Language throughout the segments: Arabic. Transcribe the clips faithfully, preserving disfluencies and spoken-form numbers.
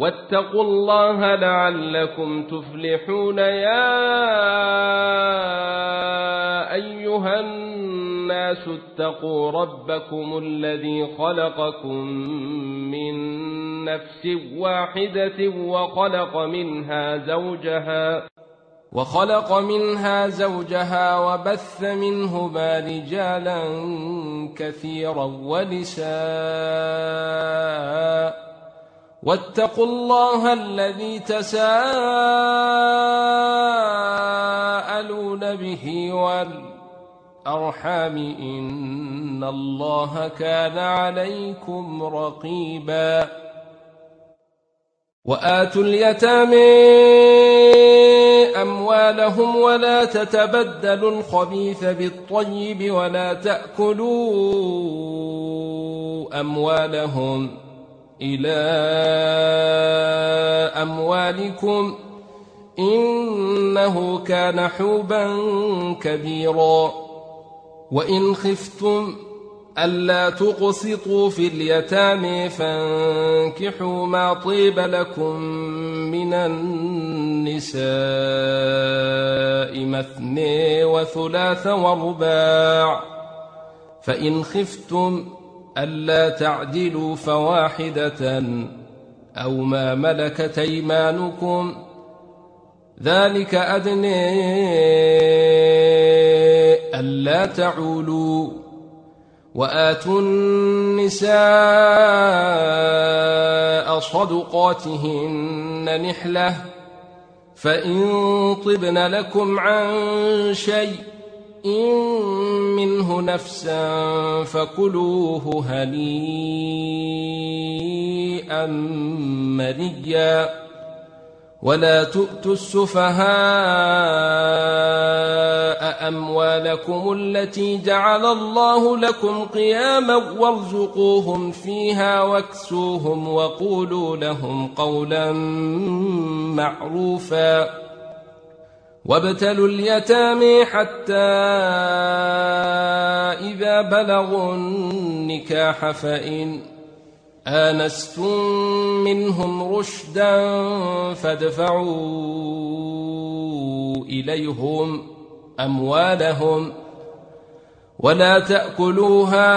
واتقوا الله لعلكم تفلحون. يا أيها الناس اتقوا ربكم الذي خلقكم من نفس واحدة وخلق منها زوجها وخلق منها زوجها وبث منهما رجالا كثيرا ونساء واتقوا الله الذي تساءلون به والأرحام إن الله كان عليكم رقيبا. وآتوا اليتامى أموالهم ولا تتبدلوا الخبيث بالطيب ولا تأكلوا أموالهم إلى أموالكم إنه كان حوبا كبيرا. وإن خفتم ألا تقسطوا في اليتامى فانكحوا ما طيب لكم من النساء مثني وثلاث ورباع، فإن خفتم ألا تعدلوا فواحدة أو ما ملكت أيمانكم ذلك أدنى ألا تعولوا. وآتوا النساء صدقاتهن نحلة فإن طبن لكم عن شيء إن منه نفسا فكلوه هنيئا مريا. ولا تؤتوا السفهاء أموالكم التي جعل الله لكم قياما وارزقوهم فيها واكسوهم وقولوا لهم قولا معروفا. وابتلوا اليتامى حتى إذا بلغوا النكاح فإن آنستم منهم رشدا فادفعوا إليهم أموالهم ولا تأكلوها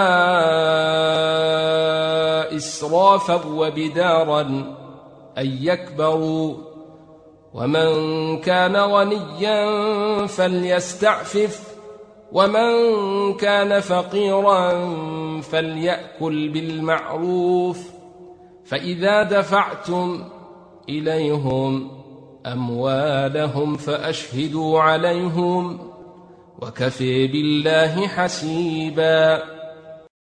إسرافا وبدارا أن يكبروا. ومن كان غنيا فليستعفف ومن كان فقيرا فليأكل بالمعروف. فإذا دفعتم إليهم أموالهم فأشهدوا عليهم وكفى بالله حسيبا.